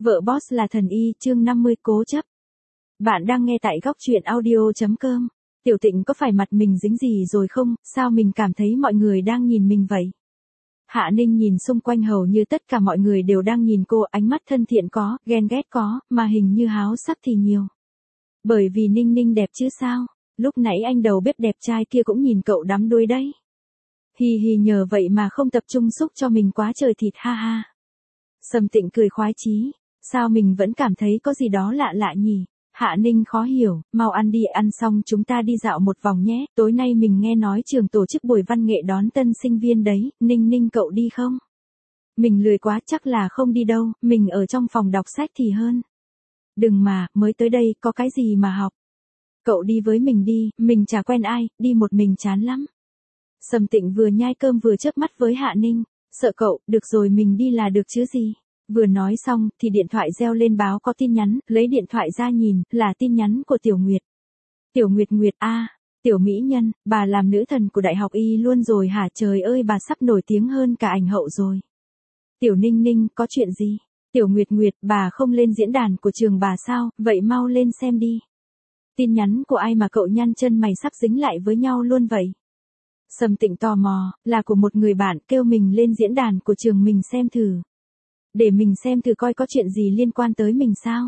Vợ boss là thần y, chương 50 cố chấp. Bạn đang nghe tại góc truyện audio.com. Tiểu Tịnh có phải mặt mình dính gì rồi không, sao mình cảm thấy mọi người đang nhìn mình vậy? Hạ Ninh nhìn xung quanh hầu như tất cả mọi người đều đang nhìn cô, ánh mắt thân thiện có, ghen ghét có, mà hình như háo sắc thì nhiều. Bởi vì Ninh Ninh đẹp chứ sao, lúc nãy anh đầu bếp đẹp trai kia cũng nhìn cậu đắm đuối đấy. Hi hi, nhờ vậy mà không tập trung xúc cho mình quá trời thịt, ha ha. Sầm Tịnh cười khoái chí, sao mình vẫn cảm thấy có gì đó lạ lạ nhỉ? Hạ Ninh khó hiểu, mau ăn đi, ăn xong chúng ta đi dạo một vòng nhé, tối nay mình nghe nói trường tổ chức buổi văn nghệ đón tân sinh viên đấy, Ninh Ninh cậu đi không? Mình lười quá, chắc là không đi đâu, mình ở trong phòng đọc sách thì hơn. Đừng mà, mới tới đây, có cái gì mà học? Cậu đi với mình đi, mình chả quen ai, đi một mình chán lắm. Sầm Tịnh vừa nhai cơm vừa chớp mắt với Hạ Ninh, sợ cậu, được rồi mình đi là được chứ gì. Vừa nói xong, thì điện thoại reo lên báo có tin nhắn, lấy điện thoại ra nhìn, là tin nhắn của Tiểu Nguyệt. Tiểu Nguyệt Nguyệt a, Tiểu Mỹ Nhân, bà làm nữ thần của Đại học Y luôn rồi hả? Trời ơi, bà sắp nổi tiếng hơn cả ảnh hậu rồi. Tiểu Ninh Ninh, có chuyện gì? Tiểu Nguyệt Nguyệt, bà không lên diễn đàn của trường bà sao, vậy mau lên xem đi. Tin nhắn của ai mà cậu nhăn chân mày sắp dính lại với nhau luôn vậy? Sầm Tịnh tò mò, là của một người bạn kêu mình lên diễn đàn của trường mình xem thử. Để mình xem thử coi có chuyện gì liên quan tới mình sao.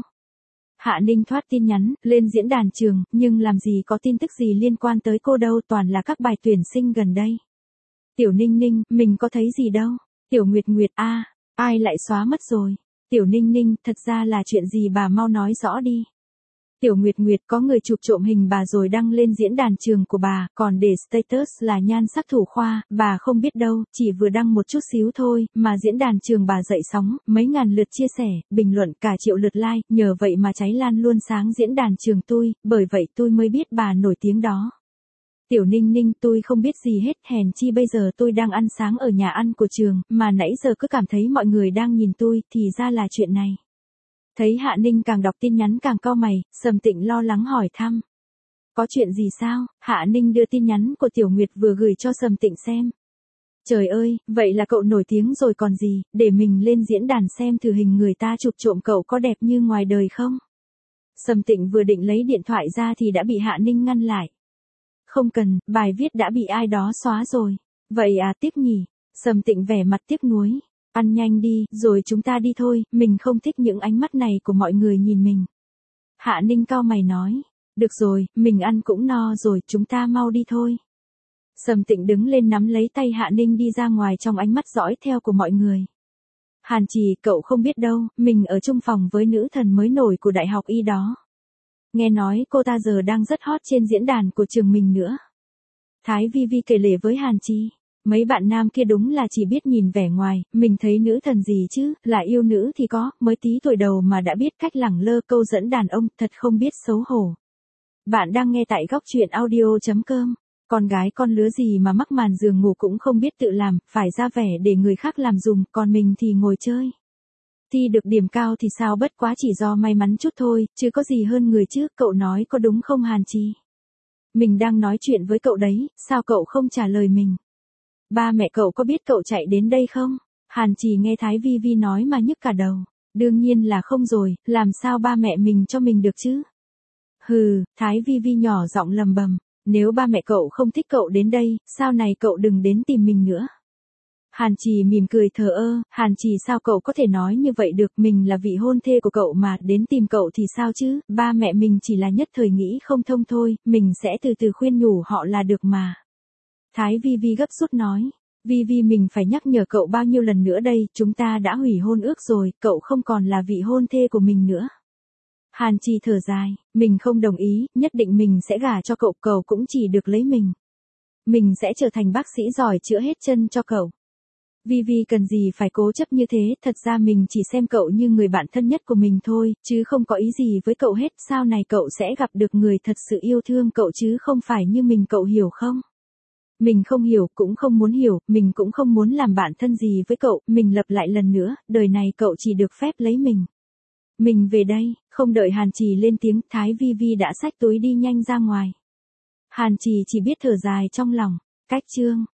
Hạ Ninh thoát tin nhắn, lên diễn đàn trường, nhưng làm gì có tin tức gì liên quan tới cô đâu, toàn là các bài tuyển sinh gần đây. Tiểu Ninh Ninh, mình có thấy gì đâu. Tiểu Nguyệt Nguyệt a, ai lại xóa mất rồi. Tiểu Ninh Ninh, thật ra là chuyện gì bà mau nói rõ đi. Tiểu Nguyệt Nguyệt, có người chụp trộm hình bà rồi đăng lên diễn đàn trường của bà, còn để status là nhan sắc thủ khoa, bà không biết đâu, chỉ vừa đăng một chút xíu thôi, mà diễn đàn trường bà dậy sóng, mấy ngàn lượt chia sẻ, bình luận, cả triệu lượt like, nhờ vậy mà cháy lan luôn sáng diễn đàn trường tôi, bởi vậy tôi mới biết bà nổi tiếng đó. Tiểu Ninh Ninh, tôi không biết gì hết, hèn chi bây giờ tôi đang ăn sáng ở nhà ăn của trường, mà nãy giờ cứ cảm thấy mọi người đang nhìn tôi, thì ra là chuyện này. Thấy Hạ Ninh càng đọc tin nhắn càng cau mày, Sầm Tịnh lo lắng hỏi thăm. Có chuyện gì sao? Hạ Ninh đưa tin nhắn của Tiểu Nguyệt vừa gửi cho Sầm Tịnh xem. Trời ơi, vậy là cậu nổi tiếng rồi còn gì, để mình lên diễn đàn xem thử hình người ta chụp trộm cậu có đẹp như ngoài đời không? Sầm Tịnh vừa định lấy điện thoại ra thì đã bị Hạ Ninh ngăn lại. Không cần, bài viết đã bị ai đó xóa rồi. Vậy à, tiếc nhỉ. Sầm Tịnh vẻ mặt tiếc nuối. Ăn nhanh đi, rồi chúng ta đi thôi, mình không thích những ánh mắt này của mọi người nhìn mình. Hạ Ninh cau mày nói, được rồi, mình ăn cũng no rồi, chúng ta mau đi thôi. Sầm Tịnh đứng lên nắm lấy tay Hạ Ninh đi ra ngoài trong ánh mắt dõi theo của mọi người. Hàn Trì, cậu không biết đâu, mình ở chung phòng với nữ thần mới nổi của Đại học Y đó. Nghe nói cô ta giờ đang rất hot trên diễn đàn của trường mình nữa. Thái Vi Vi kể lể với Hàn Trì. Mấy bạn nam kia đúng là chỉ biết nhìn vẻ ngoài, mình thấy nữ thần gì chứ, là yêu nữ thì có, mới tí tuổi đầu mà đã biết cách lẳng lơ câu dẫn đàn ông, thật không biết xấu hổ. Bạn đang nghe tại góc truyện audio.com. Con gái con lứa gì mà mắc màn giường ngủ cũng không biết tự làm, phải ra vẻ để người khác làm dùm, còn mình thì ngồi chơi. Thi được điểm cao thì sao, bất quá chỉ do may mắn chút thôi, chứ có gì hơn người chứ, cậu nói có đúng không Hàn Trì? Mình đang nói chuyện với cậu đấy, sao cậu không trả lời mình? Ba mẹ cậu có biết cậu chạy đến đây không? Hàn Trì nghe Thái Vi Vi nói mà nhức cả đầu. Đương nhiên là không rồi, làm sao ba mẹ mình cho mình được chứ? Hừ, Thái Vi Vi nhỏ giọng lầm bầm. Nếu ba mẹ cậu không thích cậu đến đây, sau này cậu đừng đến tìm mình nữa. Hàn Trì mỉm cười thờ ơ, Hàn Trì sao cậu có thể nói như vậy được, mình là vị hôn thê của cậu mà, đến tìm cậu thì sao chứ, ba mẹ mình chỉ là nhất thời nghĩ không thông thôi, mình sẽ từ từ khuyên nhủ họ là được mà. Thái Vi Vi gấp rút nói, Vi Vi mình phải nhắc nhở cậu bao nhiêu lần nữa đây, chúng ta đã hủy hôn ước rồi, cậu không còn là vị hôn thê của mình nữa. Hàn Trì thở dài, mình không đồng ý, nhất định mình sẽ gả cho cậu, cậu cũng chỉ được lấy mình. Mình sẽ trở thành bác sĩ giỏi chữa hết chân cho cậu. Vi Vi cần gì phải cố chấp như thế, thật ra mình chỉ xem cậu như người bạn thân nhất của mình thôi, chứ không có ý gì với cậu hết, sau này cậu sẽ gặp được người thật sự yêu thương cậu chứ không phải như mình, cậu hiểu không? Mình không hiểu, cũng không muốn hiểu, mình cũng không muốn làm bạn thân gì với cậu, mình lặp lại lần nữa, đời này cậu chỉ được phép lấy mình. Mình về đây, không đợi Hàn Trì lên tiếng, Thái Vi Vi đã xách túi đi nhanh ra ngoài. Hàn Trì chỉ biết thở dài trong lòng, cách chương.